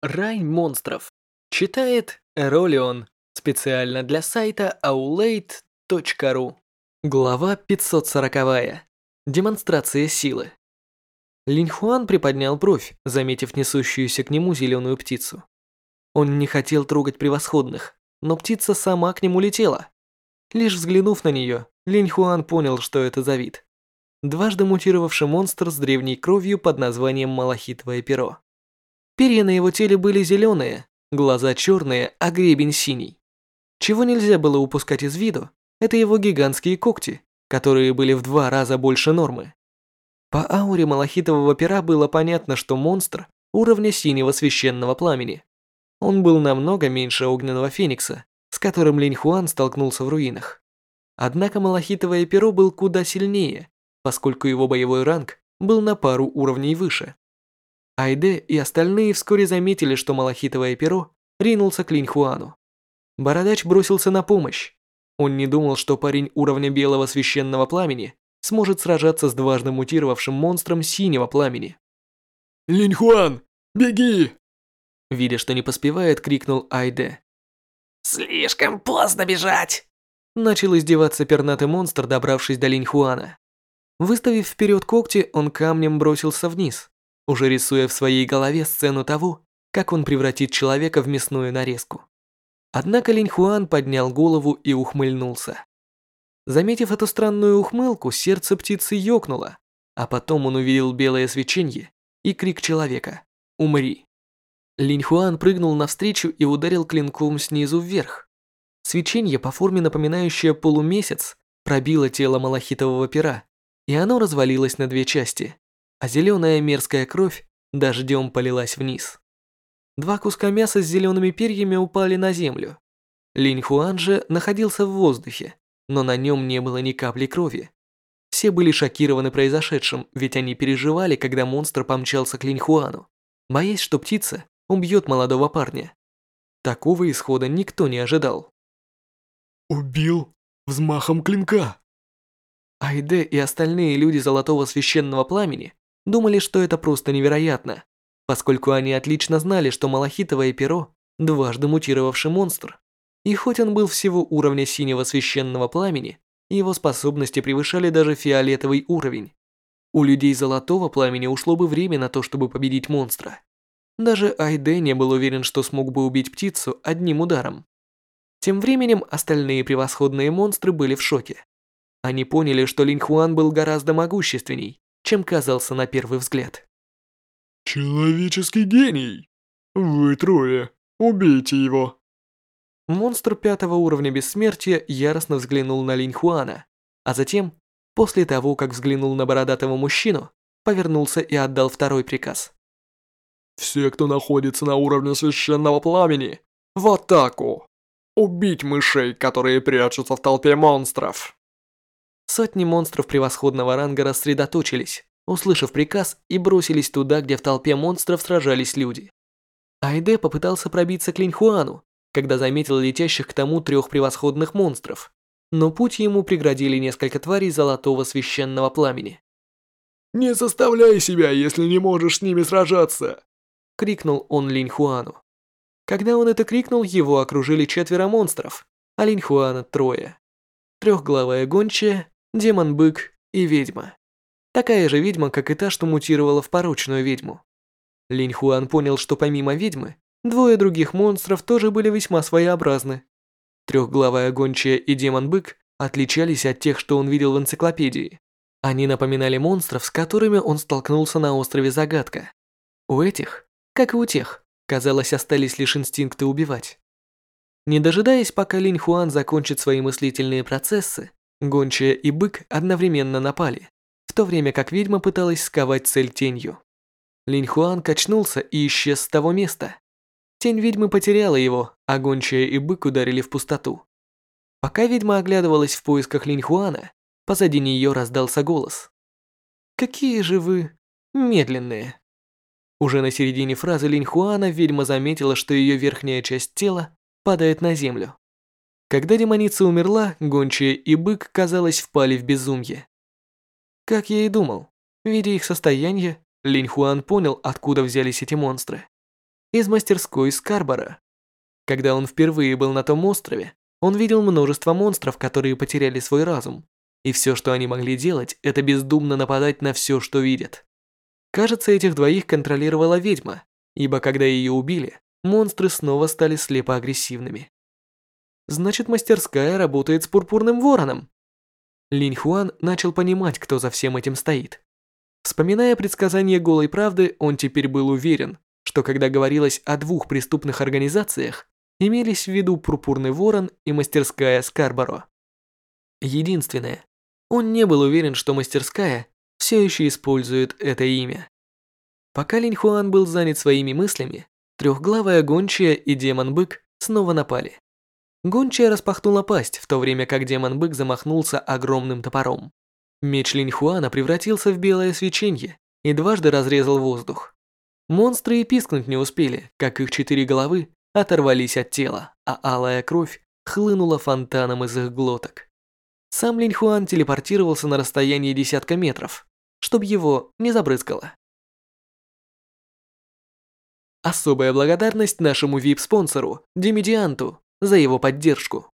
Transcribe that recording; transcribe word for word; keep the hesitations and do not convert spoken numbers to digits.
Рай монстров. Читает Эролион. Специально для сайта аулейт точка ру. Глава пятьсот сорок. Демонстрация силы. Линьхуан приподнял бровь, заметив несущуюся к нему зеленую птицу. Он не хотел трогать превосходных, но птица сама к нему летела. Лишь взглянув на нее, Линьхуан понял, что это за вид. Дважды мутировавший монстр с древней кровью под названием Малахитовое перо. Перья на его теле были зеленые, глаза черные, а гребень синий. Чего нельзя было упускать из виду, это его гигантские когти, которые были в два раза больше нормы. По ауре малахитового пера было понятно, что монстр уровня синего священного пламени. Он был намного меньше огненного феникса, с которым Линьхуан столкнулся в руинах. Однако малахитовое перо был куда сильнее, поскольку его боевой ранг был на пару уровней выше. Айде и остальные вскоре заметили, что малахитовое перо ринулся к Линьхуану. Бородач бросился на помощь. Он не думал, что парень уровня белого священного пламени сможет сражаться с дважды мутировавшим монстром синего пламени. «Линьхуан, беги!» Видя, что не поспевает, крикнул Айде. «Слишком поздно бежать!» Начал издеваться пернатый монстр, добравшись до Линьхуана. Выставив вперед когти, он камнем бросился вниз, уже рисуя в своей голове сцену того, как он превратит человека в мясную нарезку. Однако Линьхуан поднял голову и ухмыльнулся. Заметив эту странную ухмылку, сердце птицы ёкнуло, а потом он увидел белое свеченье и крик человека «Умри!». Линьхуан прыгнул навстречу и ударил клинком снизу вверх. Свеченье, по форме напоминающее полумесяц, пробило тело малахитового пера, и оно развалилось на две части, а зеленая мерзкая кровь дождем полилась вниз. Два куска мяса с зелеными перьями упали на землю. Линьхуан же находился в воздухе, но на нем не было ни капли крови. Все были шокированы произошедшим, ведь они переживали, когда монстр помчался к Линьхуану, боясь, что птица убьет молодого парня. Такого исхода никто не ожидал. «Убил взмахом клинка!» Айде и остальные люди Золотого Священного Пламени думали, что это просто невероятно, поскольку они отлично знали, что малахитовое перо – дважды мутировавший монстр. И хоть он был всего уровня Синего Священного Пламени, его способности превышали даже фиолетовый уровень. У людей Золотого Пламени ушло бы время на то, чтобы победить монстра. Даже Айде не был уверен, что смог бы убить птицу одним ударом. Тем временем остальные превосходные монстры были в шоке. Они поняли, что Линьхуан был гораздо могущественней, чем казался на первый взгляд. «Человеческий гений! Вы трое, убейте его!» Монстр пятого уровня бессмертия яростно взглянул на Линьхуана, а затем, после того, как взглянул на бородатого мужчину, повернулся и отдал второй приказ. «Все, кто находится на уровне священного пламени, в атаку! Убить мышей, которые прячутся в толпе монстров!» Сотни монстров превосходного ранга рассредоточились, услышав приказ, и бросились туда, где в толпе монстров сражались люди. Айде попытался пробиться к Линьхуану, когда заметил летящих к тому трех превосходных монстров, но путь ему преградили несколько тварей Золотого Священного Пламени. «Не заставляй себя, если не можешь с ними сражаться!» — крикнул он Линьхуану. Когда он это крикнул, его окружили четверо монстров, а Линьхуана трое. Трехглавая гончая, демон-бык и ведьма. Такая же ведьма, как и та, что мутировала в порочную ведьму. Линьхуан понял, что помимо ведьмы, двое других монстров тоже были весьма своеобразны. Трехглавая гончая и демон-бык отличались от тех, что он видел в энциклопедии. Они напоминали монстров, с которыми он столкнулся на острове Загадка. У этих, как и у тех, казалось, остались лишь инстинкты убивать. Не дожидаясь, пока Линьхуан закончит свои мыслительные процессы, гончая и бык одновременно напали, в то время как ведьма пыталась сковать цель тенью. Линьхуан качнулся и исчез с того места. Тень ведьмы потеряла его, а гончая и бык ударили в пустоту. Пока ведьма оглядывалась в поисках Линьхуана, позади нее раздался голос. «Какие же вы медленные!» Уже на середине фразы Линьхуана ведьма заметила, что ее верхняя часть тела падает на землю. Когда демоница умерла, гончая и бык, казалось, впали в безумие. Как я и думал, видя их состояние, Линьхуан понял, откуда взялись эти монстры. из мастерской Скарборо. Когда он впервые был на том острове, он видел множество монстров, которые потеряли свой разум, и все, что они могли делать, это бездумно нападать на все, что видят. Кажется, этих двоих контролировала ведьма, ибо когда ее убили, монстры снова стали слепо агрессивными. Значит, мастерская работает с Пурпурным Вороном. Линь Хуан начал понимать, кто за всем этим стоит. Вспоминая предсказание Голой Правды, он теперь был уверен, что когда говорилось о двух преступных организациях, имелись в виду Пурпурный Ворон и мастерская Скарборо. Единственное, он не был уверен, что мастерская все еще использует это имя. Пока Линь Хуан был занят своими мыслями, трехглавая гончая и демон-бык снова напали. Гончая распахнула пасть, в то время как демон-бык замахнулся огромным топором. Меч Линь Хуана превратился в белое свеченье и дважды разрезал воздух. Монстры и пискнуть не успели, как их четыре головы оторвались от тела, а алая кровь хлынула фонтаном из их глоток. Сам Линь Хуан телепортировался на расстояние десятка метров, чтобы его не забрызгало. Особая благодарность нашему ви ай пи-спонсору Демидианту за его поддержку.